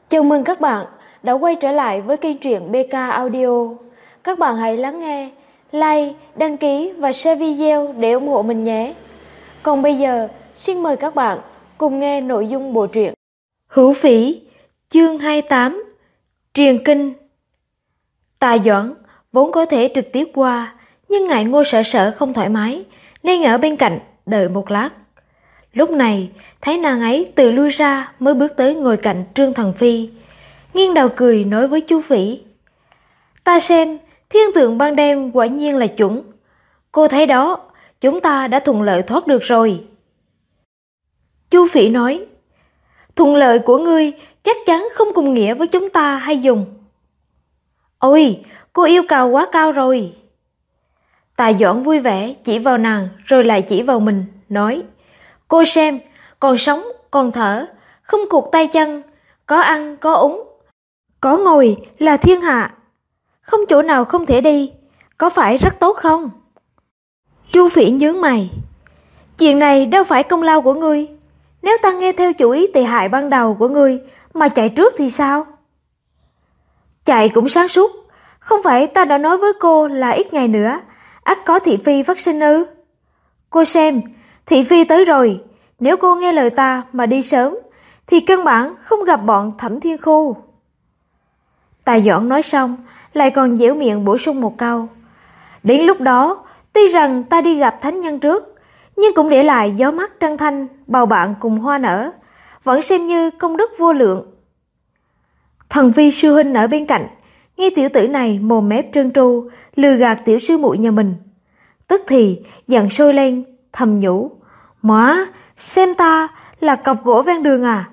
Chào mừng các bạn đã quay trở lại với kênh truyện BK Audio. Các bạn hãy lắng nghe, like, đăng ký và share video để ủng hộ mình nhé. Còn bây giờ, xin mời các bạn cùng nghe nội dung bộ truyện Hữu Phỉ, chương 28, Truyền Kinh. Tạ Doãn vốn có thể trực tiếp qua, nhưng ngại Ngô Sở Sở không thoải mái, nên ở bên cạnh đợi một lát. Lúc này, thấy nàng ấy từ lui ra mới bước tới ngồi cạnh Trương Thần Phi, nghiêng đầu cười nói với Chu Phỉ: "Ta xem, thiên tượng ban đêm quả nhiên là chuẩn. Cô thấy đó, chúng ta đã thuận lợi thoát được rồi." Chu Phỉ nói: "Thuận lợi của ngươi chắc chắn không cùng nghĩa với chúng ta hay dùng." "Ôi, cô yêu cầu quá cao rồi." Tạ Doãn vui vẻ chỉ vào nàng rồi lại chỉ vào mình, nói: "Cô xem, còn sống, còn thở, không cụt tay chân, có ăn, có uống, có ngồi là thiên hạ, không chỗ nào không thể đi, có phải rất tốt không?" Chu Phỉ nhướng mày: "Chuyện này đâu phải công lao của ngươi. Nếu ta nghe theo chủ ý tệ hại ban đầu của ngươi mà chạy trước thì sao?" "Chạy cũng sáng suốt, không phải ta đã nói với cô là ít ngày nữa ắt có thị phi phát sinh ư? Cô xem, thị phi tới rồi, nếu cô nghe lời ta mà đi sớm thì căn bản không gặp bọn Thẩm Thiên Khu." Tạ Doãn nói xong lại còn dẻo miệng bổ sung một câu: "Đến lúc đó, tuy rằng ta đi gặp thánh nhân trước, nhưng cũng để lại gió mát trăng thanh, bầu bạn cùng hoa nở, vẫn xem như công đức vô lượng." Thần Phi sư huynh ở bên cạnh nghe tiểu tử này mồm mép trơn tru lừa gạt tiểu sư muội nhà mình, tức thì giận sôi lên, thầm nhủ: "Móa, xem ta là cọc gỗ ven đường à?"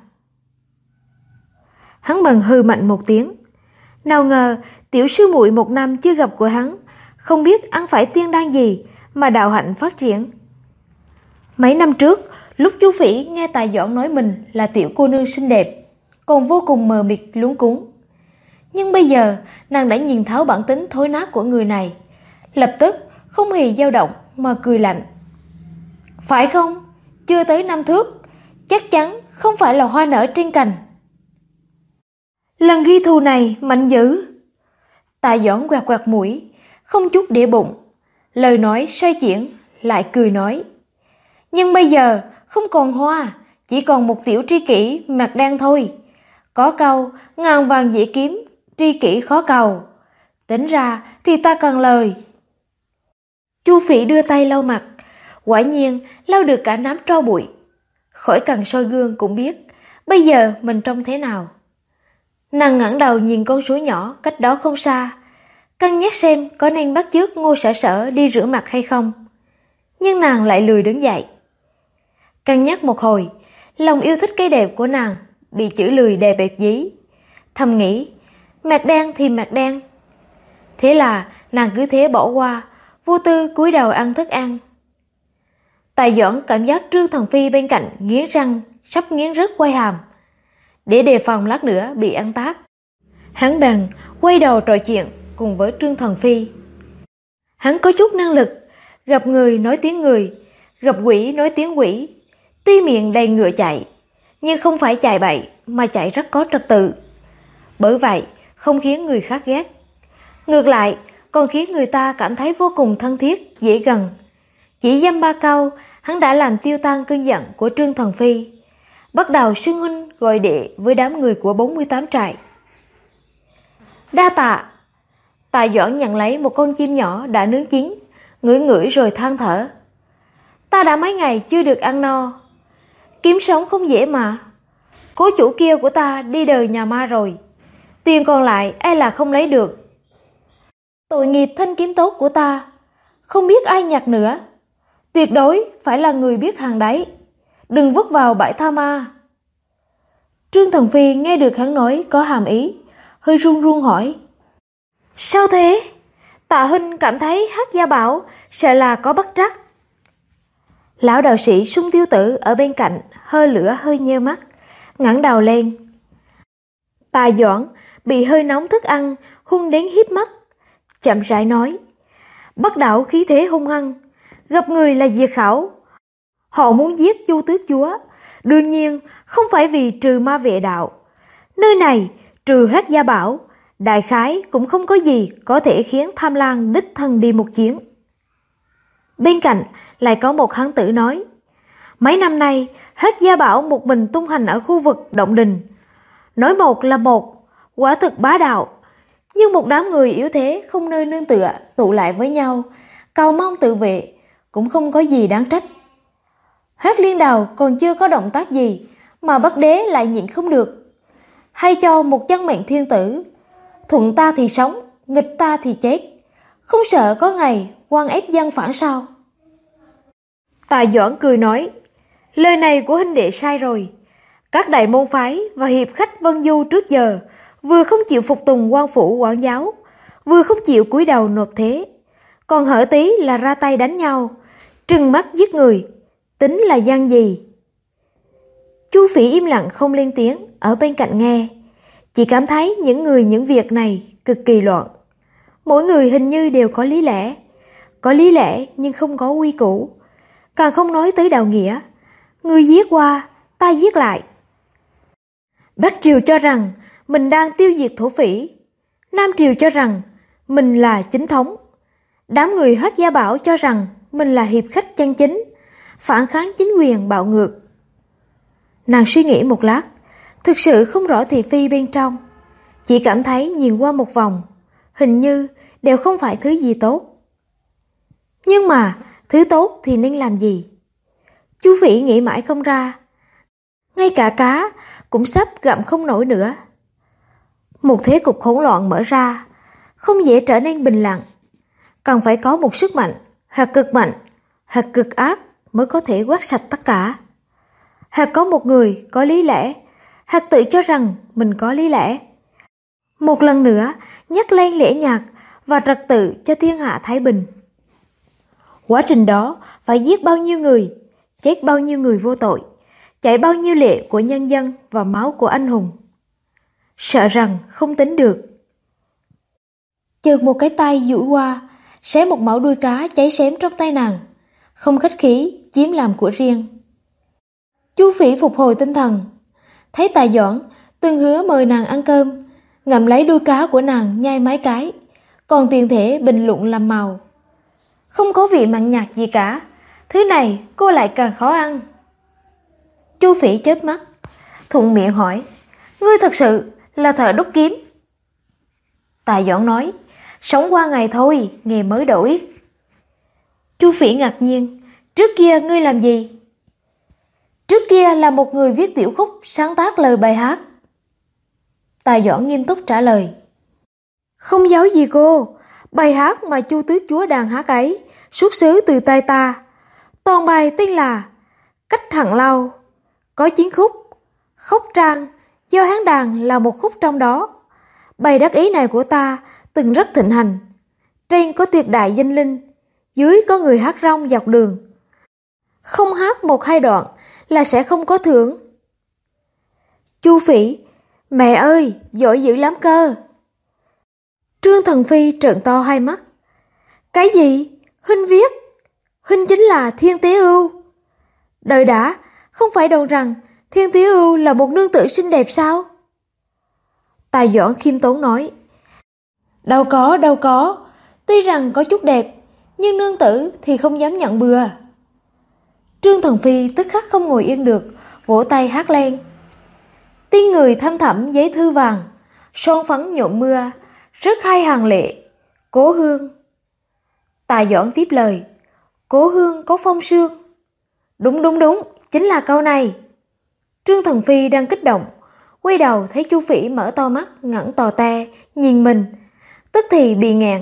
Hắn bần hừ mạnh một tiếng. Nào ngờ tiểu sư muội một năm chưa gặp của hắn, không biết ăn phải tiên đan gì mà đạo hạnh phát triển. Mấy năm trước, lúc Chu Phỉ nghe Tạ Doãn nói mình là tiểu cô nương xinh đẹp, còn vô cùng mờ mịt luống cuống. Nhưng bây giờ nàng đã nhìn thấu bản tính thối nát của người này, lập tức không hề dao động mà cười lạnh: "Phải không? Chưa tới 5 thước, chắc chắn không phải là hoa nở trên cành. Lần ghi thù này mạnh dữ." Tạ Doãn quẹt quẹt mũi, không chút để bụng, lời nói xoay chuyển, lại cười nói: "Nhưng bây giờ không còn hoa, chỉ còn một tiểu tri kỷ mặt đen thôi. Có câu ngàn vàng dễ kiếm, tri kỷ khó cầu. Tính ra thì ta cần lời." Chu Phỉ đưa tay lau mặt, quả nhiên lau được cả đám tro bụi. Khỏi cần soi gương cũng biết bây giờ mình trông thế nào. Nàng ngẩng đầu nhìn con suối nhỏ cách đó không xa, cân nhắc xem có nên bắt chước Ngô Sở Sở đi rửa mặt hay không. Nhưng nàng lại lười đứng dậy. Cân nhắc một hồi, lòng yêu thích cái đẹp của nàng bị chữ lười đè bẹp dí. Thầm nghĩ, mặt đen thì mặt đen. Thế là nàng cứ thế bỏ qua, vô tư cúi đầu ăn thức ăn. Tạ Doãn cảm giác Trương Thần Phi bên cạnh nghiến răng, sắp nghiến rứt quai hàm. Để đề phòng lát nữa bị ăn tát, hắn bèn quay đầu trò chuyện cùng với Trương Thần Phi. Hắn có chút năng lực, gặp người nói tiếng người, gặp quỷ nói tiếng quỷ. Tuy miệng đầy ngựa chạy, nhưng không phải chạy bậy mà chạy rất có trật tự. Bởi vậy không khiến người khác ghét, ngược lại còn khiến người ta cảm thấy vô cùng thân thiết, dễ gần. Chỉ dăm 3 câu, hắn đã làm tiêu tan cơn giận của Trương Thần Phi, bắt đầu xưng huynh gọi đệ với đám người của 48 trại. "Đa tạ." Tạ Doãn nhận lấy một con chim nhỏ đã nướng chín, ngửi ngửi rồi than thở: "Ta đã mấy ngày chưa được ăn no. Kiếm sống không dễ mà. Cố chủ kia của ta đi đời nhà ma rồi, tiền còn lại e là không lấy được. Tội nghiệp thanh kiếm tốt của ta, không biết ai nhặt nữa. Tuyệt đối phải là người biết hàng đấy, đừng vứt vào bãi tha ma." Trương Thần Phi nghe được hắn nói có hàm ý, hơi run run hỏi: "Sao thế? Tạ huynh cảm thấy Hắc Gia Bảo sợ là có bất trắc." Lão đạo sĩ Sung Tiêu Tử ở bên cạnh hơi lửa hơi nheo mắt, ngẩng đầu lên. Tạ Doãn bị hơi nóng thức ăn hung đến híp mắt, chậm rãi nói: "Bắc đảo khí thế hung hăng, gặp người là diệt khẩu. Họ muốn giết Chu Tước Chúa, đương nhiên không phải vì trừ ma vệ đạo. Nơi này, trừ Hắc Gia Bảo, đại khái cũng không có gì có thể khiến Tham Lang đích thân đi một chuyến. Bên cạnh lại có một hán tử nói, mấy năm nay Hắc Gia Bảo một mình tung hành ở khu vực động đình. Nói một là một, quả thực bá đạo. Nhưng một đám người yếu thế không nơi nương tựa tụ lại với nhau, cầu mong tự vệ, cũng không có gì đáng trách. Hắc Liên Đào còn chưa có động tác gì, mà Bắc Đế lại nhịn không được. Hay cho một chân mệnh thiên tử, thuận ta thì sống, nghịch ta thì chết, không sợ có ngày quan ép dân phản sao? Tạ Doãn cười nói, lời này của huynh đệ sai rồi. Các đại môn phái và hiệp khách Vân Du trước giờ vừa không chịu phục tùng quan phủ quản giáo, vừa không chịu cúi đầu nộp thế, còn hở tí là ra tay đánh nhau, trừng mắt giết người, tính là gian gì? Chu Phỉ im lặng không lên tiếng, ở bên cạnh nghe, chỉ cảm thấy những việc này cực kỳ loạn. Mỗi người hình như đều có lý lẽ nhưng không có quy củ, càng không nói tới đạo nghĩa. Người giết qua, ta giết lại. Bắc Triều cho rằng mình đang tiêu diệt thổ phỉ, Nam Triều cho rằng mình là chính thống, đám người Hắc Gia Bảo cho rằng mình là hiệp khách chân chính, phản kháng chính quyền bạo ngược. Nàng suy nghĩ một lát, thực sự không rõ thị phi bên trong, chỉ cảm thấy nhìn qua một vòng, hình như đều không phải thứ gì tốt. Nhưng mà thứ tốt thì nên làm gì? Chu Phỉ nghĩ mãi không ra, ngay cả cá cũng sắp gặm không nổi nữa. Một thế cục hỗn loạn mở ra, không dễ trở nên bình lặng, cần phải có một sức mạnh, hoặc cực ác mới có thể quét sạch tất cả. Hoặc có một người có lý lẽ, hoặc tự cho rằng mình có lý lẽ, một lần nữa nhắc lên lễ nhạc và trật tự cho thiên hạ thái bình. Quá trình đó phải giết bao nhiêu người, chết bao nhiêu người vô tội, chảy bao nhiêu lệ của nhân dân và máu của anh hùng. Sợ rằng không tính được. Chợt một cái tay duỗi qua, xé một mẩu đuôi cá cháy xém trong tay nàng, không khách khí chiếm làm của riêng. Chu Phỉ phục hồi tinh thần, thấy Tạ Doãn từng hứa mời nàng ăn cơm, ngậm lấy đuôi cá của nàng nhai mấy cái, còn tiền thể bình luận làm màu. Không có vị mặn nhạt gì cả, thứ này cô lại càng khó ăn. Chu Phỉ chớp mắt, thuận miệng hỏi, ngươi thật sự là thợ đúc kiếm? Tạ Doãn nói, sống qua ngày thôi, nghề mới đổi. Chu Phỉ ngạc nhiên, trước kia ngươi làm gì? Trước kia là một người viết tiểu khúc, sáng tác lời bài hát. Tạ Doãn nghiêm túc trả lời, không giấu gì cô, bài hát mà Chu tước chúa đàn hát ấy xuất xứ từ tay ta. Toàn bài tên là Cách Hằng Lâu, có 9 khúc, Khúc Trang do Hán đàn là một khúc trong đó. Bài đắc ý này của ta từng rất thịnh hành, trên có tuyệt đại danh linh, dưới có người hát rong dọc đường. Không hát một hai đoạn là sẽ không có thưởng. Chu Phỉ, mẹ ơi, giỏi dữ lắm cơ. Trương Thần Phi trợn to hai mắt. Cái gì? Huynh viết? Huynh chính là Thiên Tế Ưu? Đợi đã, không phải đồn rằng Thiên Tế Ưu là một nương tử xinh đẹp sao? Tạ Doãn khiêm tốn nói, đâu có, tuy rằng có chút đẹp, nhưng nương tử thì không dám nhận bừa. Trương Thần Phi tức khắc không ngồi yên được, vỗ tay hát lên. Tiếng người thâm thẳm giấy thư vàng, son phấn nhộn mưa, rất hay hàng lệ, cố hương. Tạ Doãn tiếp lời, cố hương có phong sương. Đúng, chính là câu này. Trương Thần Phi đang kích động, quay đầu thấy Chu Phỉ mở to mắt, ngẩng tò te, nhìn mình, tức thì bị nghẹn.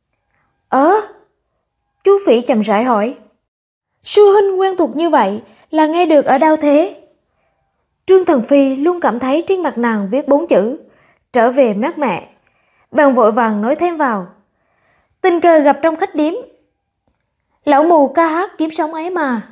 Chu Phỉ chậm rãi hỏi, sư huynh quen thuộc như vậy là nghe được ở đâu thế? Trương Thần Phi luôn cảm thấy trên mặt nàng viết 4 chữ, trở về mát mẹ, bèn vội vàng nói thêm vào, tình cờ gặp trong khách điếm. Lão mù ca hát kiếm sống ấy mà.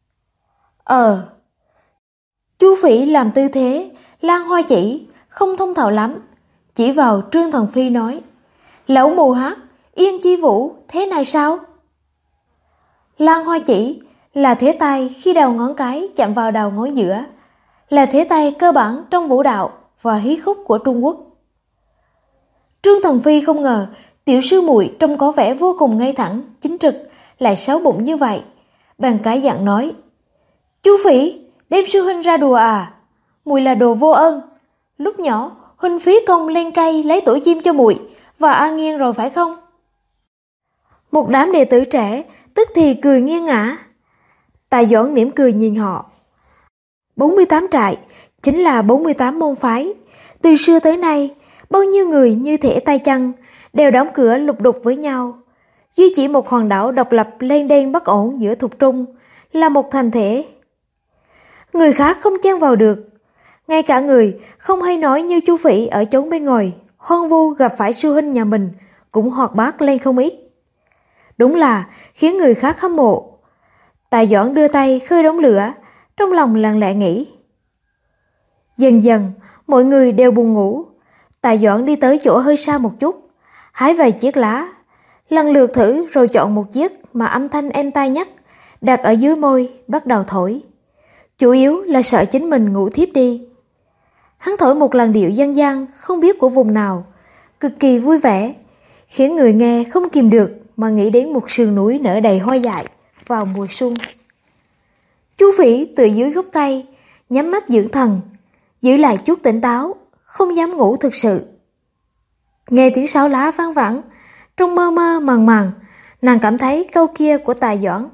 Chu Phỉ làm tư thế lan hoa chỉ, không thông thạo lắm, chỉ vào Trương Thần Phi nói, lão mù hát Yên Chi Vũ thế này sao? Lan hoa chỉ là thế tay khi đầu ngón cái chạm vào đầu ngón giữa, là thế tay cơ bản trong vũ đạo và hí khúc của Trung Quốc. Trương Thần Phi không ngờ tiểu sư muội trông có vẻ vô cùng ngay thẳng, chính trực, lại xấu bụng như vậy. Bèn cái dặn nói: "Chú Phỉ, đem sư huynh ra đùa à? Muội là đồ vô ơn. Lúc nhỏ huynh phí công lên cây lấy tổ chim cho muội và an nghiêng rồi phải không?" Một đám đệ tử trẻ tức thì cười nghiêng ngã. Tài Doãn mỉm cười nhìn họ. 48 trại chính là 48 môn phái. Từ xưa tới nay, bao nhiêu người như thể tay chân đều đóng cửa lục đục với nhau. Duy chỉ một hòn đảo độc lập lênh đênh bất ổn giữa thục trung là một thành thể. Người khác không chen vào được. Ngay cả người không hay nói như Chu Phỉ ở chốn bên ngoài, hoang vu gặp phải sư huynh nhà mình cũng hoạt bát lên không ít. Đúng là khiến người khác hâm mộ. Tài Doãn đưa tay khơi đống lửa, trong lòng lặng lẽ nghĩ. Dần dần, mọi người đều buồn ngủ. Tài Doãn đi tới chỗ hơi xa một chút, hái vài chiếc lá, lần lượt thử rồi chọn một chiếc mà âm thanh êm tai nhất, đặt ở dưới môi, bắt đầu thổi. Chủ yếu là sợ chính mình ngủ thiếp đi. Hắn thổi một làn điệu dân gian không biết của vùng nào, cực kỳ vui vẻ, khiến người nghe không kìm được mà nghĩ đến một sườn núi nở đầy hoa dại vào mùa xuân. Chú Phỉ từ dưới gốc cây, nhắm mắt dưỡng thần, giữ lại chút tỉnh táo, không dám ngủ thực sự. Nghe tiếng sáo lá vang vẳng, trong mơ mơ màng màng, nàng cảm thấy câu kia của Tài Doãn: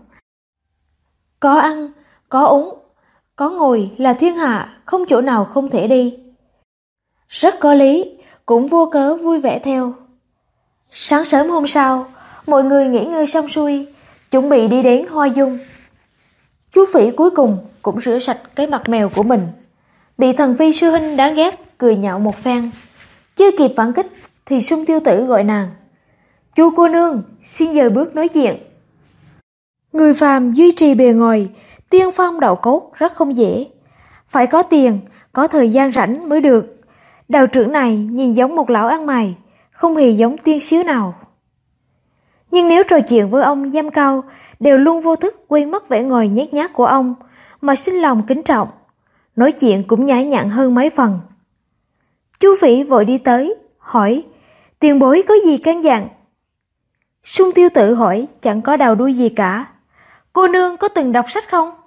"Có ăn, có uống, có ngồi là thiên hạ, không chỗ nào không thể đi." Rất có lý, cũng vô cớ vui vẻ theo. Sáng sớm hôm sau, mọi người nghỉ ngơi xong xuôi, chuẩn bị đi đến Hoa Dung. Chú Phỉ cuối cùng cũng rửa sạch cái mặt mèo của mình, bị Thần Phi sư huynh đáng ghét cười nhạo một phen. Chưa kịp phản kích thì Sung Tiêu Tử gọi nàng: "Chu cô nương, xin dời bước nói chuyện." Người phàm duy trì bề ngoài, tiên phong đạo cốt rất không dễ. Phải có tiền, có thời gian rảnh mới được. Đạo trưởng này nhìn giống một lão ăn mày, không hề giống tiên xíu nào. Nhưng nếu trò chuyện với ông dăm câu, đều luôn vô thức quên mất vẻ ngoài nhếch nhác của ông, mà sinh lòng kính trọng. Nói chuyện cũng nhã nhặn hơn mấy phần. Chu Phỉ vội đi tới, hỏi: "Tiền bối có gì căn dặn?" Sung Tiêu Tử hỏi chẳng có đầu đuôi gì cả: "Cô nương có từng đọc sách không?"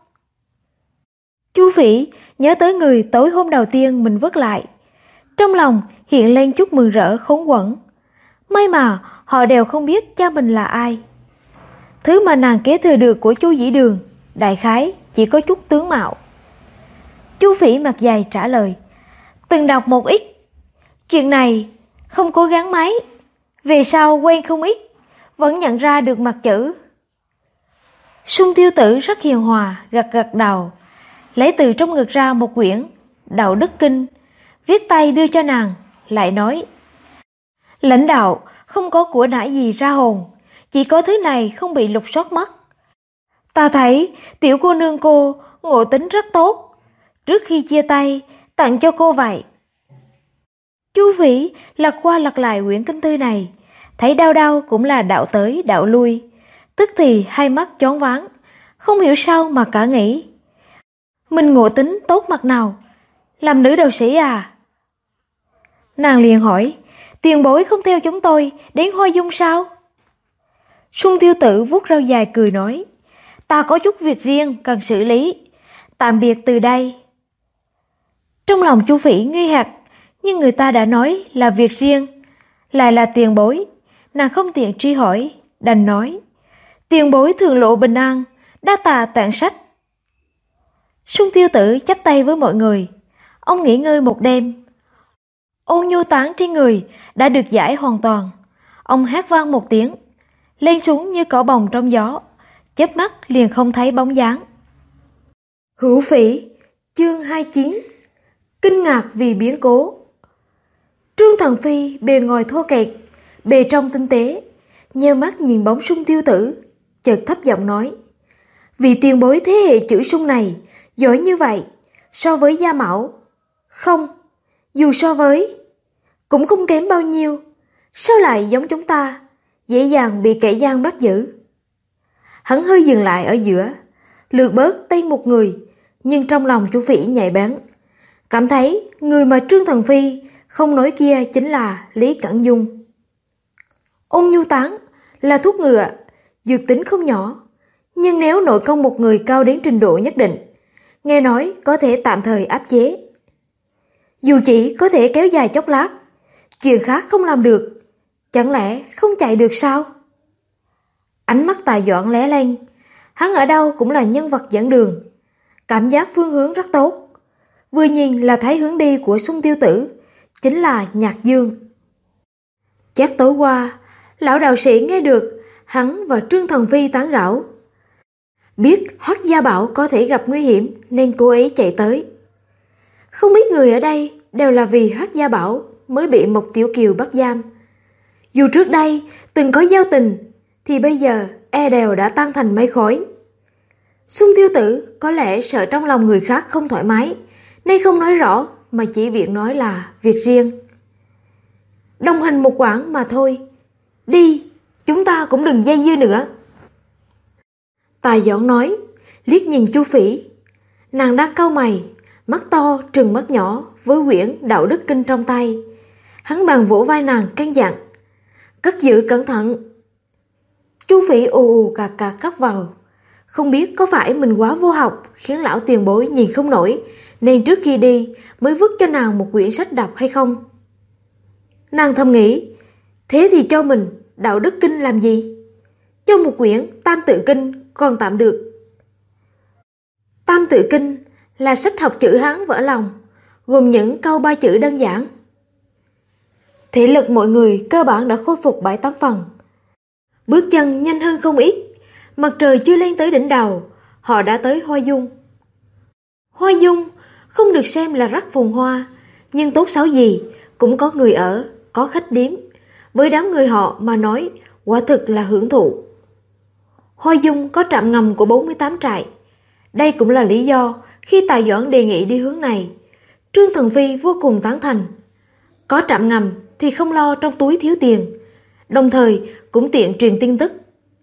Chu Phỉ nhớ tới người tối hôm đầu tiên mình vứt lại, trong lòng hiện lên chút mừng rỡ khốn quẫn. May mà họ đều không biết cha mình là ai. Thứ mà nàng kế thừa được của Chu Dĩ Đường, đại khái chỉ có chút tướng mạo. Chu Phỉ mặt dày trả lời: "Từng đọc một ít. Chuyện này không cố gắng mấy, về sau quen không ít, vẫn nhận ra được mặt chữ." Sung Tiêu Tử rất hiền hòa, gật gật đầu, lấy từ trong ngực ra một quyển Đạo Đức Kinh, viết tay đưa cho nàng, lại nói: "Lãnh đạo không có của nải gì ra hồn, chỉ có thứ này không bị lục soát mất. Ta thấy tiểu cô nương cô ngộ tính rất tốt, trước khi chia tay tặng cho cô vậy." Chu Phỉ lật qua lật lại quyển kinh thư này, thấy đau đau cũng là đạo tới đạo lui, tức thì hai mắt choáng váng, không hiểu sao mà cả nghĩ: mình ngộ tính tốt mặt nào, làm nữ đạo sĩ à? Nàng liền hỏi: "Tiền bối không theo chúng tôi đến Hoa Dung sao?" Sung Tiêu Tử vuốt râu dài cười nói: "Ta có chút việc riêng cần xử lý, tạm biệt từ đây." Trong lòng Chu Phỉ nghi hoặc, nhưng người ta đã nói là việc riêng, lại là tiền bối, nàng không tiện truy hỏi, đành nói: "Tiền bối thường lộ bình an, đa tạ tặng sách." Sung Tiêu Tử chắp tay với mọi người. Ông nghỉ ngơi một đêm, ôn nhu tán trên người đã được giải hoàn toàn. Ông hát vang một tiếng, lên xuống như cỏ bồng trong gió, chớp mắt liền không thấy bóng dáng. Hữu Phỉ, chương 29. Kinh ngạc vì biến cố. Trương Thần Phi bề ngoài thô kệch, bề trong tinh tế, nheo mắt nhìn bóng Sung Tiêu Tử, chợt thấp giọng nói: "Vị tiền bối thế hệ chữ Sung này giỏi như vậy, so với Gia Mão, không, dù so với cũng không kém bao nhiêu, sao lại giống chúng ta, dễ dàng bị kẻ gian bắt giữ?" Hắn hơi dừng lại ở giữa, lược bớt tay một người, nhưng trong lòng Chu Phỉ nhạy bén, cảm thấy người mà Trương Thần Phi không nói kia chính là Lý Cẩn Dung. Ôn nhu tán là thuốc ngừa, dược tính không nhỏ, nhưng nếu nội công một người cao đến trình độ nhất định, nghe nói có thể tạm thời áp chế. Dù chỉ có thể kéo dài chốc lát, chuyện khác không làm được, chẳng lẽ không chạy được sao? Ánh mắt Tài Doãn lóe lên, hắn ở đâu cũng là nhân vật dẫn đường, cảm giác phương hướng rất tốt. Vừa nhìn là thấy hướng đi của Xuân Tiêu Tử, chính là Nhạc Dương. Chắc tối qua, lão đạo sĩ nghe được hắn và Trương Thần Phi tán gẫu, biết Hoắc Gia Bảo có thể gặp nguy hiểm nên cố ý chạy tới. Không biết người ở đây đều là vì Hoắc Gia Bảo mới bị Mộc Tiểu Kiều bắt giam. Dù trước đây từng có giao tình thì bây giờ e đều đã tan thành mây khói. Xuân Tiêu Tử có lẽ sợ trong lòng người khác không thoải mái nên không nói rõ mà chỉ việc nói là việc riêng. Đồng hành một quãng mà thôi. Đi, chúng ta cũng đừng dây dưa nữa. Tài Doãn nói, liếc nhìn Chu Phỉ. Nàng đang cau mày, mắt to trừng mắt nhỏ với quyển Đạo Đức Kinh trong tay. Hắn bàn vỗ vai nàng căn dặn, cất giữ cẩn thận. Chu Phỉ ù ù cà cà khóc vào. Không biết có phải mình quá vô học khiến lão tiền bối nhìn không nổi nên trước khi đi mới vứt cho nàng một quyển sách đọc hay không? Nàng thầm nghĩ, thế thì cho mình Đạo Đức Kinh làm gì? Cho một quyển Tam Tự Kinh còn tạm được. Tam Tự Kinh là sách học chữ Hán vỡ lòng, gồm những câu 3 chữ đơn giản. Thể lực mọi người cơ bản đã khôi phục 7-8 phần. Bước chân nhanh hơn không ít, mặt trời chưa lên tới đỉnh đầu, họ đã tới Hoa Dung. Hoa Dung không được xem là rất phồn hoa, nhưng tốt xấu gì cũng có người ở, có khách điếm. Với đám người họ mà nói, quả thực là hưởng thụ. Hoa Dung có trạm ngầm của 48 trại. Đây cũng là lý do khi Tài Doãn đề nghị đi hướng này. Trương Thần Phi vô cùng tán thành. Có trạm ngầm thì không lo trong túi thiếu tiền, đồng thời cũng tiện truyền tin tức.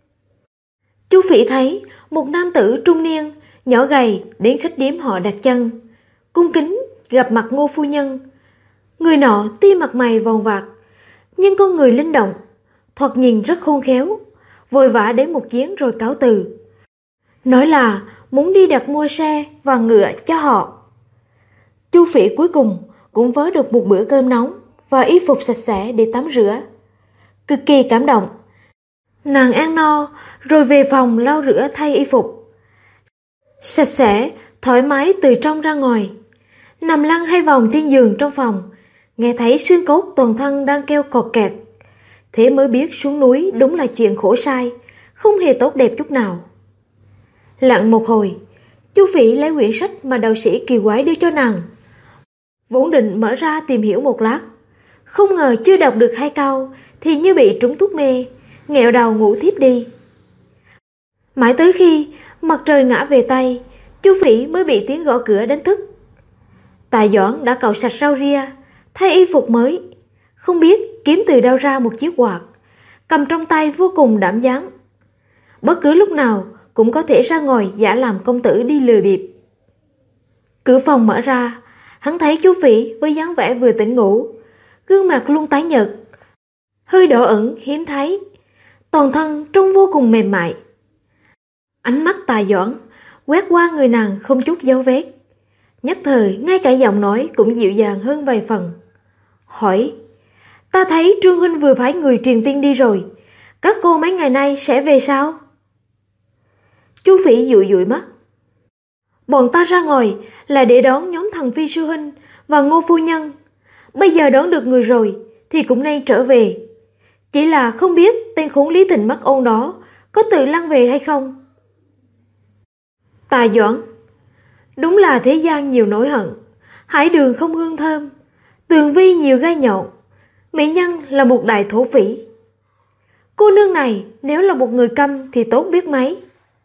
Chu Phỉ thấy một nam tử trung niên, nhỏ gầy đến khách điếm họ đặt chân, cung kính gặp mặt Ngô phu nhân. Người nọ tuy mặt mày vòng vạc, nhưng con người linh động, thoạt nhìn rất khôn khéo, vội vã đến một chuyến rồi cáo từ. Nói là muốn đi đặt mua xe và ngựa cho họ. Chu Phỉ cuối cùng cũng vớ được một bữa cơm nóng và y phục sạch sẽ để tắm rửa. Cực kỳ cảm động. Nàng ăn no rồi về phòng lau rửa thay y phục. Sạch sẽ, thoải mái từ trong ra ngoài. Nằm lăn hai vòng trên giường trong phòng, nghe thấy xương cốt toàn thân đang kêu cọt kẹt. Thế mới biết xuống núi đúng là chuyện khổ sai, không hề tốt đẹp chút nào. Lặng một hồi, Chu Phỉ lấy quyển sách mà đạo sĩ kỳ quái đưa cho nàng. Vốn định mở ra tìm hiểu một lát, không ngờ chưa đọc được 2 câu thì như bị trúng thuốc mê, nghẹo đầu ngủ thiếp đi. Mãi tới khi mặt trời ngã về Tây, Chu Phỉ mới bị tiếng gõ cửa đánh thức. Tài Doãn đã cạo sạch râu ria, thay y phục mới, không biết kiếm từ đâu ra một chiếc quạt, cầm trong tay vô cùng đảm dáng. Bất cứ lúc nào cũng có thể ra ngoài giả làm công tử đi lừa bịp. Cửa phòng mở ra, hắn thấy Chu Phỉ với dáng vẻ vừa tỉnh ngủ, gương mặt luôn tái nhợt, hơi đỏ ửng hiếm thấy, toàn thân trông vô cùng mềm mại. Ánh mắt Tài Doãn quét qua người nàng không chút dấu vết, nhất thời ngay cả giọng nói cũng dịu dàng hơn vài phần. Hỏi, ta thấy Trương huynh vừa phái người truyền tin đi rồi, các cô mấy ngày nay sẽ về sao? Chu Phỉ dụi dụi mắt. Bọn ta ra ngoài là để đón nhóm Thần Phi sư huynh và Ngô phu nhân. Bây giờ đón được người rồi thì cũng nên trở về. Chỉ là không biết tên khốn Lý Tình Mắt Ôn đó có tự lăn về hay không. Tài Doãn, đúng là thế gian nhiều nỗi hận, hải đường không hương thơm, tường vi nhiều gai nhọn, mỹ nhân là một đại thổ phỉ. Cô nương này nếu là một người câm thì tốt biết mấy.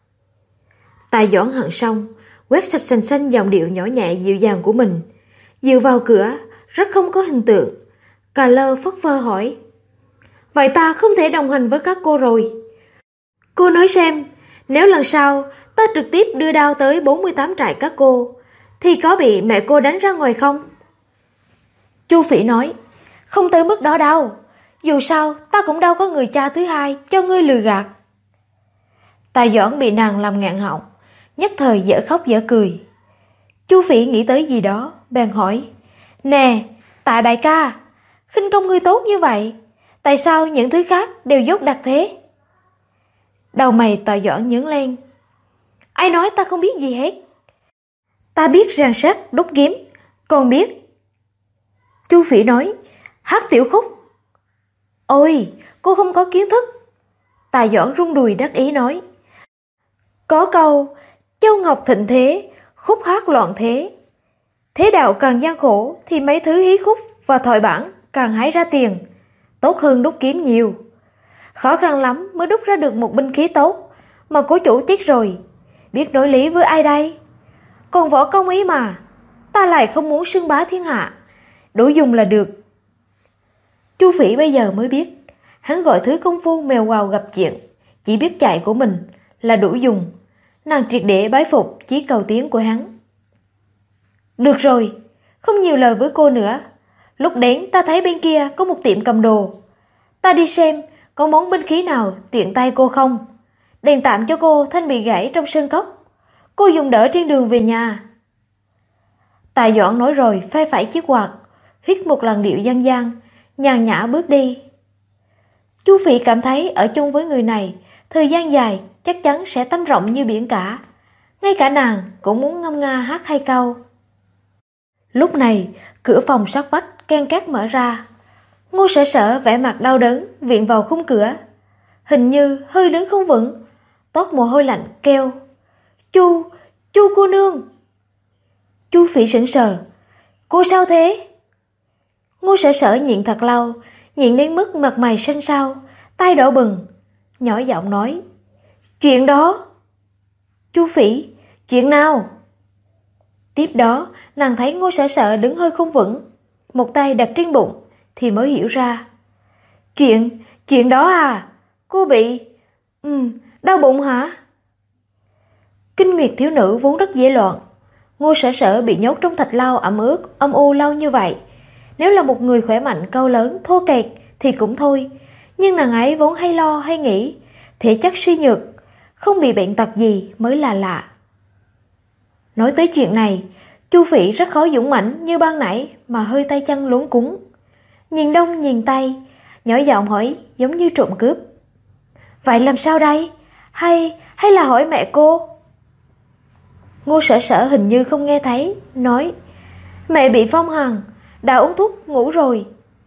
Tài Doãn hận xong, quét sạch sành xanh giọng điệu nhỏ nhẹ dịu dàng của mình, dựa vào cửa, rất không có hình tượng. Cà lơ phất phơ hỏi, vậy ta không thể đồng hành với các cô rồi. Cô nói xem, nếu lần sau ta trực tiếp đưa đao tới 48 trại các cô, thì có bị mẹ cô đánh ra ngoài không? Chu Phỉ nói, không tới mức đó đâu, dù sao ta cũng đâu có người cha thứ hai cho ngươi lừa gạt. Tài Doãn bị nàng làm ngạn họng, nhất thời dở khóc dở cười. Chu Phỉ nghĩ tới gì đó, bèn hỏi, nè, Tạ đại ca, khinh công ngươi tốt như vậy, tại sao những thứ khác đều dốt đặc thế? Đầu mày Tạ Doãn nhướng lên, ai nói ta không biết gì hết? Ta biết rèn sắt đúc kiếm, còn biết. Chu Phỉ nói, hát tiểu khúc. Ôi, cô không có kiến thức. Tạ Doãn rung đùi đắc ý nói, có câu châu ngọc thịnh thế, khúc hát loạn thế. Thế đạo càng gian khổ thì mấy thứ hí khúc và thoại bản càng hái ra tiền, tốt hơn đúc kiếm nhiều. Khó khăn lắm mới đúc ra được một binh khí tốt, mà cố chủ chết rồi, biết đối lý với ai đây? Còn võ công ý mà, ta lại không muốn xưng bá thiên hạ, đủ dùng là được. Chu Phỉ bây giờ mới biết, hắn gọi thứ công phu mèo quào gặp chuyện, chỉ biết chạy của mình là đủ dùng. Nàng triệt để bái phục chí cầu tiến của hắn. Được rồi, không nhiều lời với cô nữa. Lúc đến ta thấy bên kia có một tiệm cầm đồ, ta đi xem có món binh khí nào tiện tay cô không. Đền tạm cho cô thanh bị gãy trong sân cốc, cô dùng đỡ trên đường về nhà. Tài Doãn nói rồi phay phẩy chiếc quạt, huýt một làn điệu dân gian, nhàn nhã bước đi. Chu Phỉ cảm thấy ở chung với người này thời gian dài chắc chắn sẽ tâm rộng như biển cả. Ngay cả nàng cũng muốn ngâm nga hát hai câu. Lúc này cửa phòng sát vách ken két mở ra. Ngô Sở Sở vẻ mặt đau đớn viện vào khung cửa, hình như hơi đứng không vững, toát mồ hôi lạnh kêu, Chu cô nương. Chu Phỉ sững sờ, cô sao thế? Ngô Sở Sở nhịn thật lâu, nhịn đến mức mặt mày xanh xao, tay đỏ bừng, nhỏ giọng nói, chuyện đó. Chu Phỉ, chuyện nào? Tiếp đó nàng thấy Ngô Sở Sở đứng hơi không vững, một tay đặt trên bụng, thì mới hiểu ra. Chuyện đó à? Cô bị... đau bụng hả? Kinh nguyệt thiếu nữ vốn rất dễ loạn. Ngô Sở Sở bị nhốt trong thạch lao ẩm ướt, âm u lâu như vậy. Nếu là một người khỏe mạnh, cao lớn, thô kệch thì cũng thôi. Nhưng nàng ấy vốn hay lo hay nghĩ, thể chất suy nhược, không bị bệnh tật gì mới là lạ. Nói tới chuyện này, Chu Phỉ rất khó dũng mãnh như ban nãy mà hơi tay chân luống cuống. Nhìn đông nhìn tây, nhỏ giọng hỏi giống như trộm cướp. Vậy làm sao đây? Hay là hỏi mẹ cô? Ngô Sở Sở hình như không nghe thấy, nói, mẹ bị phong hàn, đã uống thuốc ngủ rồi.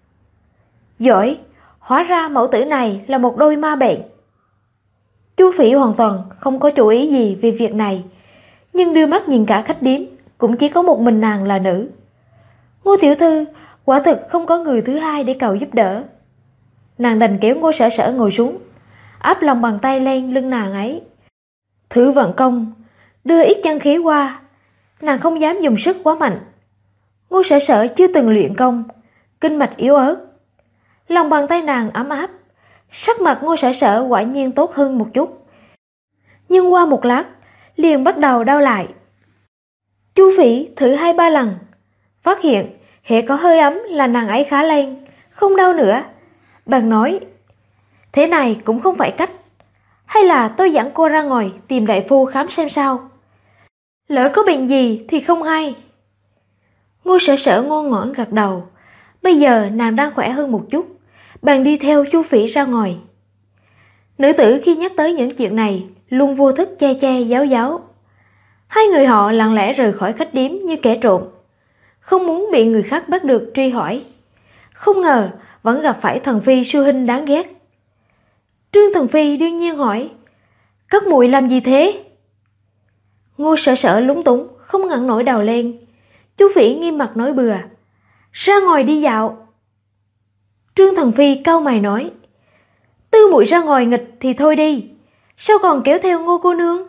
Giỏi, hóa ra mẫu tử này là một đôi ma bệnh. Chu Phỉ hoàn toàn không có chú ý gì về việc này, nhưng đưa mắt nhìn cả khách điếm, cũng chỉ có một mình nàng là nữ. Ngô tiểu thư quả thực không có người thứ hai để cầu giúp đỡ. Nàng đành kéo Ngô Sở Sở ngồi xuống, áp lòng bàn tay lên lưng nàng ấy, thử vận công, đưa ít chân khí qua. Nàng không dám dùng sức quá mạnh. Ngô Sở Sở chưa từng luyện công, kinh mạch yếu ớt. Lòng bàn tay nàng ấm áp, sắc mặt Ngô Sở Sở quả nhiên tốt hơn một chút. Nhưng qua một lát liền bắt đầu đau lại. Chu Phỉ thử 2-3 lần, phát hiện hễ có hơi ấm là nàng ấy khá lên, không đau nữa. Bạn nói, thế này cũng không phải cách, hay là tôi dẫn cô ra ngoài tìm đại phu khám xem sao? Lỡ có bệnh gì thì không hay. Ngô Sở Sở ngoan ngoãn gật đầu. Bây giờ nàng đang khỏe hơn một chút, bạn đi theo Chu Phỉ ra ngoài. Nữ tử khi nhắc tới những chuyện này luôn vô thức che giấu. Hai người họ lặng lẽ rời khỏi khách điếm như kẻ trộm, không muốn bị người khác bắt được truy hỏi. Không ngờ vẫn gặp phải thần phi sư huynh đáng ghét. Trương thần phi đương nhiên hỏi, các muội làm gì thế? Ngô Sở Sở lúng túng không ngẩng nổi đầu lên. Chu Phỉ nghiêm mặt nói bừa, ra ngoài đi dạo. Trương thần phi cau mày nói, Tư muội ra ngoài nghịch thì thôi đi, sao còn kéo theo Ngô cô nương?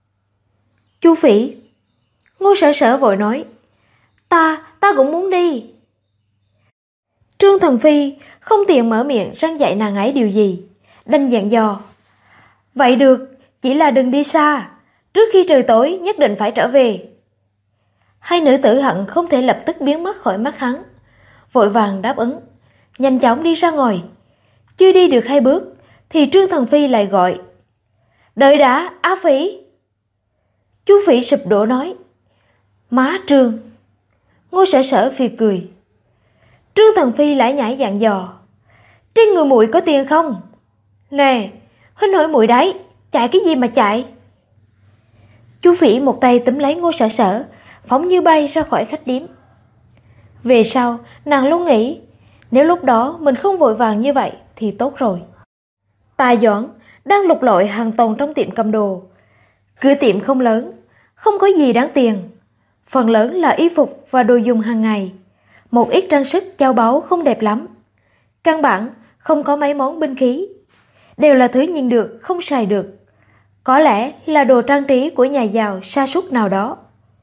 Chu Phỉ. Ngô Sở Sở vội nói, ta cũng muốn đi. Trương thần phi không tiện mở miệng răn dạy nàng ấy điều gì, đành dặn dò, vậy được, chỉ là đừng đi xa, trước khi trời tối nhất định phải trở về. Hai nữ tử hận không thể lập tức biến mất khỏi mắt hắn, vội vàng đáp ứng, nhanh chóng đi ra ngoài. Chưa đi được 2 bước thì Trương Thần Phi lại gọi, đợi đã, Á Phỉ. Chú Phỉ sụp đổ nói, má Trương. Ngô Sở Sở phì cười. Trương Thần Phi lại nhảy dặn dò, trên người muội có tiền không? Nè, huynh hỏi muội đấy, chạy cái gì mà chạy? Chú Phỉ một tay túm lấy Ngô Sở Sở, phóng như bay ra khỏi khách điếm. Về sau, nàng luôn nghĩ, nếu lúc đó mình không vội vàng như vậy thì tốt rồi. Tài Doãn đang lục lọi hàng tồn trong tiệm cầm đồ. Cửa tiệm không lớn, không có gì đáng tiền. Phần lớn là y phục và đồ dùng hàng ngày. Một ít trang sức châu báu không đẹp lắm. Căn bản không có mấy món binh khí. Đều là thứ nhìn được, không xài được. Có lẽ là đồ trang trí của nhà giàu sa sút nào đó.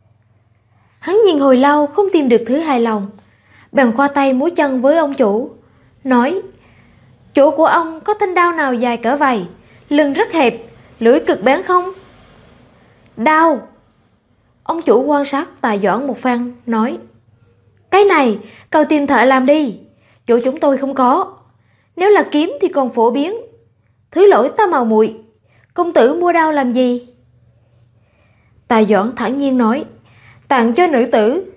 Hắn nhìn hồi lâu không tìm được thứ hài lòng, bèn khoa tay múa chân với ông chủ, nói, chủ của ông có thanh đao nào dài cỡ vầy, lưng rất hẹp, lưỡi cực bén không? Đao. Ông chủ quan sát Tài Doãn một phen, nói, cái này cậu tìm thợ làm đi, chỗ chúng tôi không có. Nếu là kiếm thì còn phổ biến. Thứ lỗi ta màu muội, công tử mua đao làm gì? Tài Doãn thản nhiên nói, tặng cho nữ tử.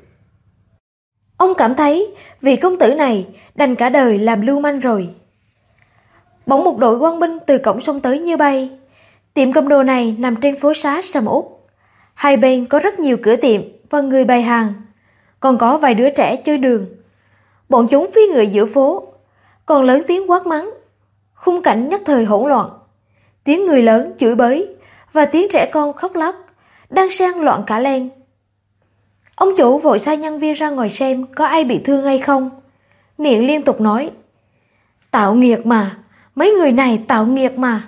Ông cảm thấy vị công tử này đành cả đời làm lưu manh rồi. Bỗng một đội quan binh từ cổng xông tới như bay. Tiệm cầm đồ này nằm trên phố xá sầm uất. Hai bên có rất nhiều cửa tiệm và người bày hàng, còn có vài đứa trẻ chơi đường. Bọn chúng phi ngựa giữa phố, còn lớn tiếng quát mắng. Khung cảnh nhất thời hỗn loạn. Tiếng người lớn chửi bới và tiếng trẻ con khóc lóc đang xen loạn cả lên. Ông chủ vội sai nhân viên ra ngoài xem có ai bị thương hay không, miệng liên tục nói, tạo nghiệt mà, mấy người này tạo nghiệt mà.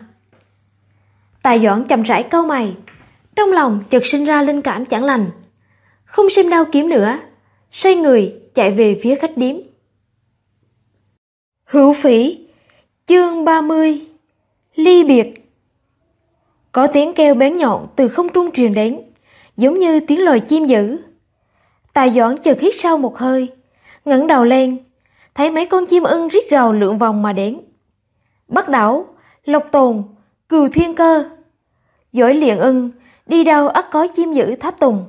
Tài Doãn chậm rãi cau mày, trong lòng chợt sinh ra linh cảm chẳng lành, không xem đao kiếm nữa, xoay người chạy về phía khách điếm. Hữu Phỉ, chương 30, ly biệt. Có tiếng kêu bén nhọn từ không trung truyền đến, giống như tiếng loài chim dữ. Tài Doãn chợt hít sâu một hơi, ngẩng đầu lên, thấy mấy con chim ưng rít gào lượn vòng mà đến. Bắc Đảo, Lộc Tồn, Cừu Thiên Cơ. Dõi liền ưng, đi đâu ắt có chim dữ tháp tùng.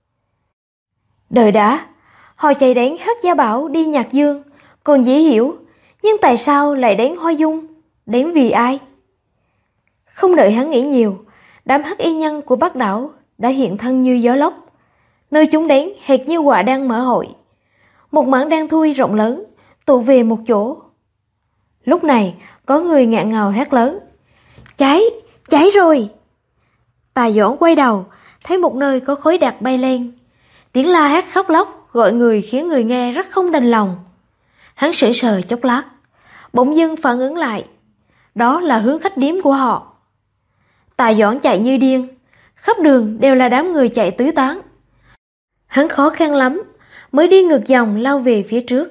Đợi đã, họ chạy đến Hắc Gia Bảo đi Nhạc Dương, còn dễ hiểu, nhưng tại sao lại đến Hoa Dung, đến vì ai? Không đợi hắn nghĩ nhiều, đám hắc y nhân của Bắc Đảo đã hiện thân như gió lốc. Nơi chúng đến hệt như quả đang mở hội. Một mảng đen thui rộng lớn tụ về một chỗ. Lúc này có người nghẹn ngào hét lớn, cháy, cháy rồi. Tài Doãn quay đầu, thấy một nơi có khói đặc bay lên. Tiếng la hét khóc lóc gọi người khiến người nghe rất không đành lòng. Hắn sững sờ chốc lát, bỗng dưng phản ứng lại, đó là hướng khách điếm của họ. Tài Doãn chạy như điên, khắp đường đều là đám người chạy tứ tán. Hắn khó khăn lắm mới đi ngược dòng lao về phía trước.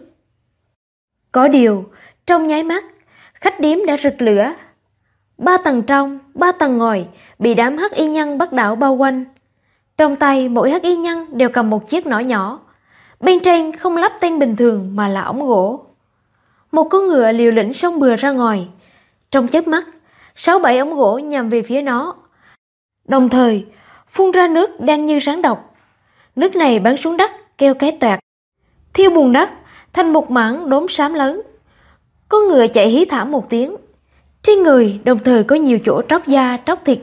Có điều, trong nháy mắt, khách điếm đã rực lửa. 3 tầng trong, 3 tầng ngoài bị đám hắc y nhân Bắc Đảo bao quanh. Trong tay mỗi hắc y nhân đều cầm một chiếc nỏ nhỏ. Bên trên không lắp tên bình thường mà là ống gỗ. Một con ngựa liều lĩnh xông bừa ra ngoài. Trong chớp mắt, 6-7 ống gỗ nhằm về phía nó. Đồng thời, phun ra nước đen như rắn độc. Nước này bắn xuống đất kêu cái toẹt, thiêu bùn đất thành một mảng đốm xám lớn. Con ngựa chạy hí thảm một tiếng. Trên người đồng thời có nhiều chỗ tróc da tróc thịt.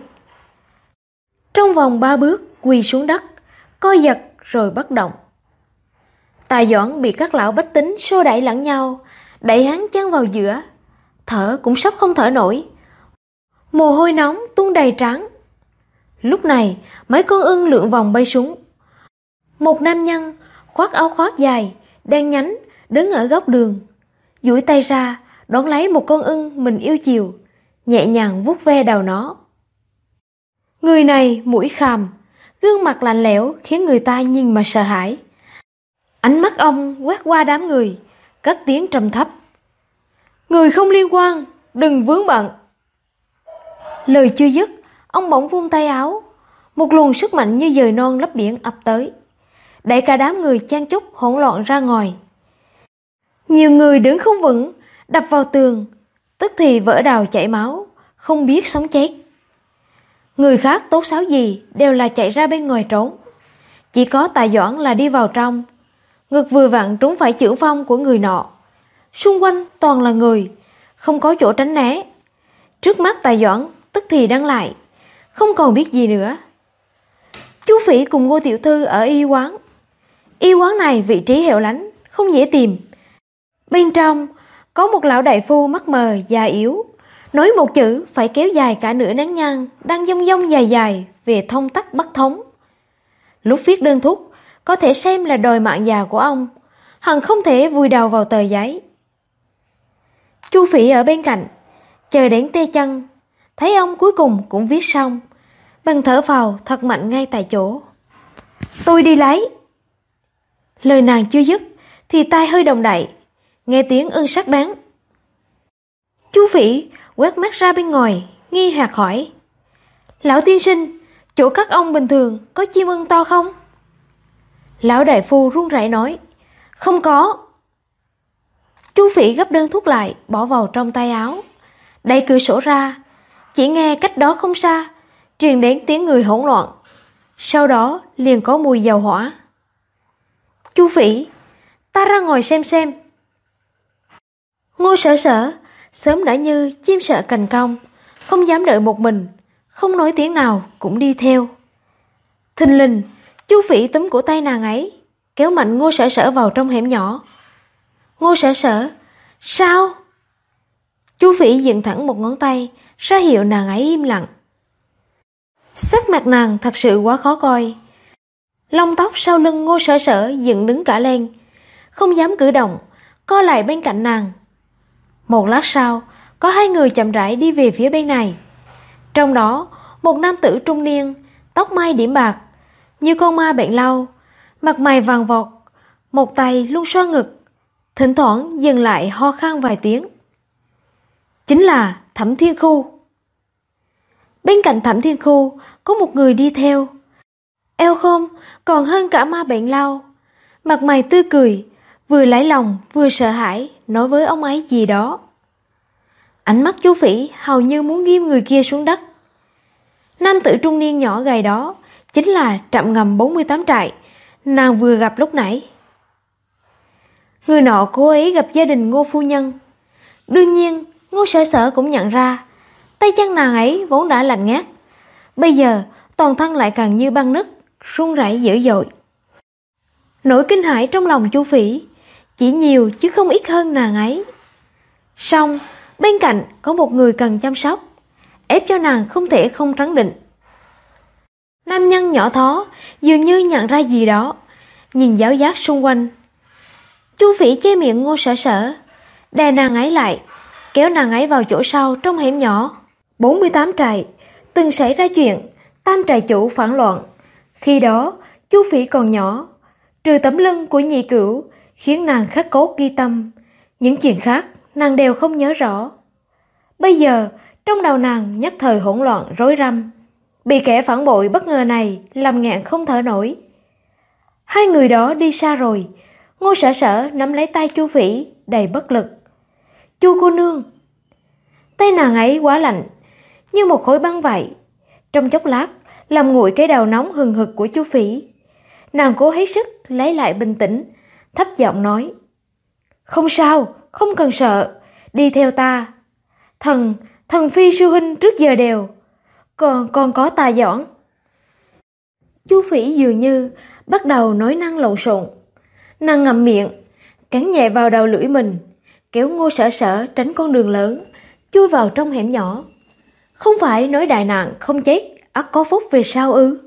Trong vòng 3 bước quỳ xuống đất, co giật rồi bất động. Tài Doãn bị các lão bách tính xô đẩy lẫn nhau, đẩy hắn chân vào giữa, thở cũng sắp không thở nổi. Mồ hôi nóng tuôn đầy trán. Lúc này mấy con ưng lượn vòng bay xuống. Một nam nhân khoác áo khoác dài đen nhánh đứng ở góc đường, duỗi tay ra đón lấy một con ưng mình yêu chiều, nhẹ nhàng vuốt ve đầu nó. Người này mũi khàm, gương mặt lạnh lẽo khiến người ta nhìn mà sợ hãi. Ánh mắt ông quét qua đám người, cất tiếng trầm thấp, người không liên quan, đừng vướng bận. Lời chưa dứt, ông bỗng vung tay áo, một luồng sức mạnh như dời non lấp biển ập tới. đẩy cả đám người chen chúc hỗn loạn ra ngoài. Nhiều người đứng không vững, đập vào tường, tức thì vỡ đầu chảy máu, không biết sống chết. Người khác tốt xấu gì đều là chạy ra bên ngoài trốn. Chỉ có Tài Doãn là đi vào trong, ngực vừa vặn trúng phải chưởng phong của người nọ. Xung quanh toàn là người, không có chỗ tránh né. Trước mắt Tài Doãn tức thì đắng lại, không còn biết gì nữa. Chu Phỉ cùng Ngô tiểu thư ở y quán. Y quán này vị trí hẻo lánh, không dễ tìm. Bên trong có một lão đại phu mắt mờ già yếu, nói một chữ phải kéo dài cả nửa nén nhang, đang dông dông dài dài về thông tắc bất thống. Lúc viết đơn thuốc có thể xem là đòi mạng già của ông, hẳn không thể vùi đầu vào tờ giấy. Chu Phỉ ở bên cạnh chờ đến tê chân, thấy ông cuối cùng cũng viết xong, bằng thở phào thật mạnh ngay tại chỗ. Tôi đi lấy. Lời nàng chưa dứt thì tai hơi động đậy, nghe tiếng ưng sắc bén. Chu Phỉ quét mắt ra bên ngoài, nghi hoặc hỏi: Lão tiên sinh, chỗ các ông bình thường có chim ưng to không? Lão đại phu run rẩy nói: Không có. Chu Phỉ gấp đơn thuốc lại, bỏ vào trong tay áo, đẩy cửa sổ ra. Chỉ nghe cách đó không xa truyền đến tiếng người hỗn loạn, sau đó liền có mùi dầu hỏa. Chu Phỉ, ta ra ngoài xem. Ngô Sở Sở sớm đã như chim sợ cành cong, không dám đợi một mình, không nói tiếng nào cũng đi theo. Thình lình, Chu Phỉ túm cổ tay nàng ấy, kéo mạnh Ngô Sở Sở vào trong hẻm nhỏ. Ngô Sở Sở, sao? Chu Phỉ dựng thẳng một ngón tay, ra hiệu nàng ấy im lặng. Sắc mặt nàng thật sự quá khó coi. Lông tóc sau lưng Ngô Sở Sở dựng đứng cả lên, không dám cử động, co lại bên cạnh nàng. Một lát sau, có hai người chậm rãi đi về phía bên này. Trong đó, một nam tử trung niên, tóc mai điểm bạc, như con ma bệnh lau, mặt mày vàng vọt, một tay luôn xoa ngực, thỉnh thoảng dừng lại ho khan vài tiếng. Chính là Thẩm Thiên Khu. Bên cạnh Thẩm Thiên Khu có một người đi theo, eo khom còn hơn cả ma bệnh lau, mặt mày tươi cười, vừa lấy lòng vừa sợ hãi nói với ông ấy gì đó. Ánh mắt Chu Phỉ hầu như muốn ghim người kia xuống đất. Nam tử trung niên nhỏ gầy đó chính là Trạm Ngầm 48 trại nàng vừa gặp lúc nãy. Người nọ cố ý gặp gia đình Ngô phu nhân. Đương nhiên Ngô Sở Sở cũng nhận ra, tay chân nàng ấy vốn đã lạnh ngắt, bây giờ toàn thân lại càng như băng nứt, run rẩy dữ dội. Nỗi kinh hãi trong lòng Chu Phỉ chỉ nhiều chứ không ít hơn nàng ấy. Song bên cạnh có một người cần chăm sóc, ép cho nàng không thể không trấn định. Nam nhân nhỏ thó dường như nhận ra gì đó, nhìn giáo giác xung quanh. Chu Phỉ che miệng Ngô Sở Sở, đè nàng ấy lại, kéo nàng ấy vào chỗ sau trong hẻm nhỏ. 48 trại từng xảy ra chuyện tam trại chủ phản loạn. Khi đó Chu Phỉ còn nhỏ, trừ tấm lưng của nhị cửu khiến nàng khắc cốt ghi tâm, những chuyện khác nàng đều không nhớ rõ. Bây giờ trong đầu nàng nhất thời hỗn loạn rối rắm, bị kẻ phản bội bất ngờ này làm nghẹn không thở nổi. Hai người đó đi xa rồi. Ngô Sở Sở nắm lấy tay Chu Phỉ đầy bất lực. Chu cô nương. Tay nàng ấy quá lạnh, như một khối băng vậy. Trong chốc lát làm nguội cái đầu nóng hừng hực của Chu Phỉ. Nàng cố hết sức lấy lại bình tĩnh, thấp giọng nói: Không sao, không cần sợ, đi theo ta. Thần phi sư huynh trước giờ đều, còn có Tài Doãn. Chu Phỉ dường như bắt đầu nói năng lộn xộn. Nàng ngậm miệng, cắn nhẹ vào đầu lưỡi mình, kéo Ngô Sở Sở tránh con đường lớn, chui vào trong hẻm nhỏ. Không phải nói đại nạn không chết ắt có phúc về sau ư?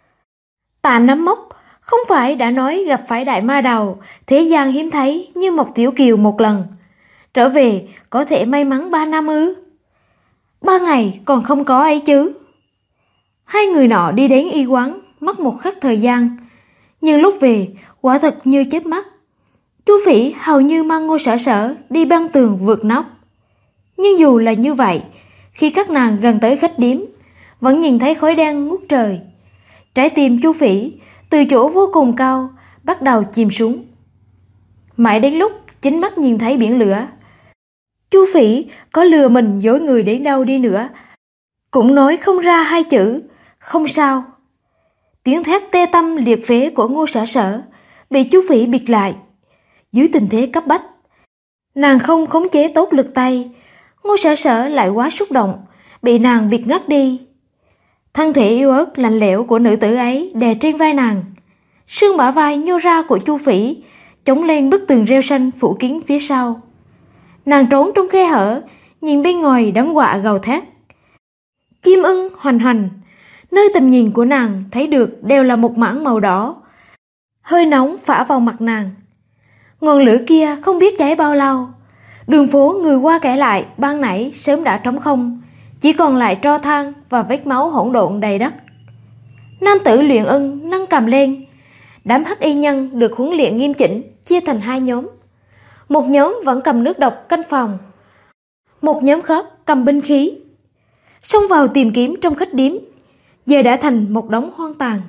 Tạ Nắm Mốc không phải đã nói gặp phải đại ma đầu thế gian hiếm thấy như Mộc Tiểu Kiều một lần, trở về có thể may mắn 3 năm ư? 3 ngày còn không có ấy chứ? Hai người nọ đi đến y quán mất một khắc thời gian, nhưng lúc về quả thật như chớp mắt. Chu Phỉ hầu như mang Ngô Sở Sở đi băng tường vượt nóc. Nhưng dù là như vậy, khi các nàng gần tới khách điếm, vẫn nhìn thấy khói đen ngút trời. Trái tim Chu Phỉ từ chỗ vô cùng cao bắt đầu chìm xuống. Mãi đến lúc chính mắt nhìn thấy biển lửa, Chu Phỉ có lừa mình dối người đến đâu đi nữa cũng nói không ra hai chữ không sao. Tiếng thét tê tâm liệt phế của Ngô Sở Sở bị Chu Phỉ bịt lại. Dưới tình thế cấp bách, nàng không khống chế tốt lực tay, Ngô Sở Sở lại quá xúc động, bị nàng bịt ngắt đi. Thân thể yếu ớt lạnh lẽo của nữ tử ấy đè trên vai nàng. Xương bả vai nhô ra của Chu Phỉ chống lên bức tường rêu xanh phủ kín phía sau. Nàng trốn trong khe hở, nhìn bên ngoài đám quạ gào thét. Chim ưng hoành hành, nơi tầm nhìn của nàng thấy được đều là một mảng màu đỏ. Hơi nóng phả vào mặt nàng. Ngọn lửa kia không biết cháy bao lâu. Đường phố người qua kẻ lại ban nãy sớm đã trống không, chỉ còn lại tro than và vết máu hỗn độn đầy đất. Nam tử Luyện Ân nâng cầm lên. Đám hắc y nhân được huấn luyện nghiêm chỉnh chia thành hai nhóm. Một nhóm vẫn cầm nước độc canh phòng, một nhóm khác cầm binh khí, xông vào tìm kiếm trong khách điếm, giờ đã thành một đống hoang tàn.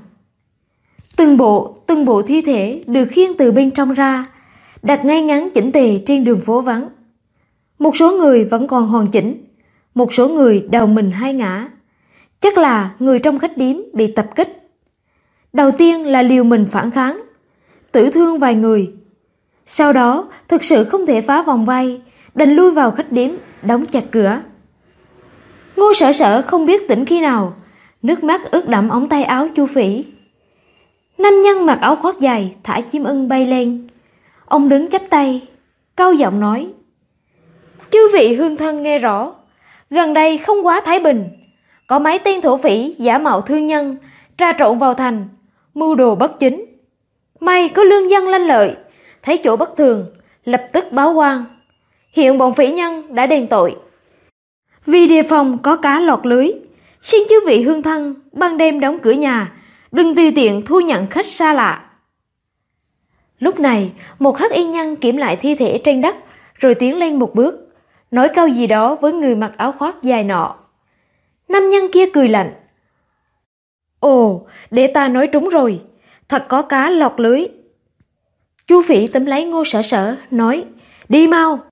Từng bộ thi thể được khiêng từ bên trong ra, đặt ngay ngắn chỉnh tề trên đường phố vắng. Một số người vẫn còn hoàn chỉnh, một số người đầu mình hai ngã. Chắc là người trong khách điếm bị tập kích. Đầu tiên là liều mình phản kháng, tử thương vài người. Sau đó thực sự không thể phá vòng vây, đành lui vào khách điếm, đóng chặt cửa. Ngô Sở Sở không biết tỉnh khi nào, nước mắt ướt đẫm ống tay áo Chu Phỉ. Nam nhân mặc áo khoác dài thả chim ưng bay lên. Ông đứng chắp tay, cao giọng nói: Chư vị hương thân nghe rõ, gần đây không quá thái bình, có mấy tên thổ phỉ giả mạo thương nhân trà trộn vào thành, mưu đồ bất chính. May có lương dân lanh lợi, thấy chỗ bất thường, lập tức báo quan. Hiện bọn phỉ nhân đã đền tội. Vì đề phòng có cá lọt lưới, xin chư vị hương thân ban đêm đóng cửa nhà, đừng tùy tiện thu nhận khách xa lạ. Lúc này, một hắc y nhân kiểm lại thi thể trên đất, rồi tiến lên một bước, nói câu gì đó với người mặc áo khoác dài nọ. Nam nhân kia cười lạnh: Ồ, để ta nói trúng rồi, thật có cá lọt lưới. Chu Phỉ túm lấy Ngô Sở Sở, nói: Đi mau.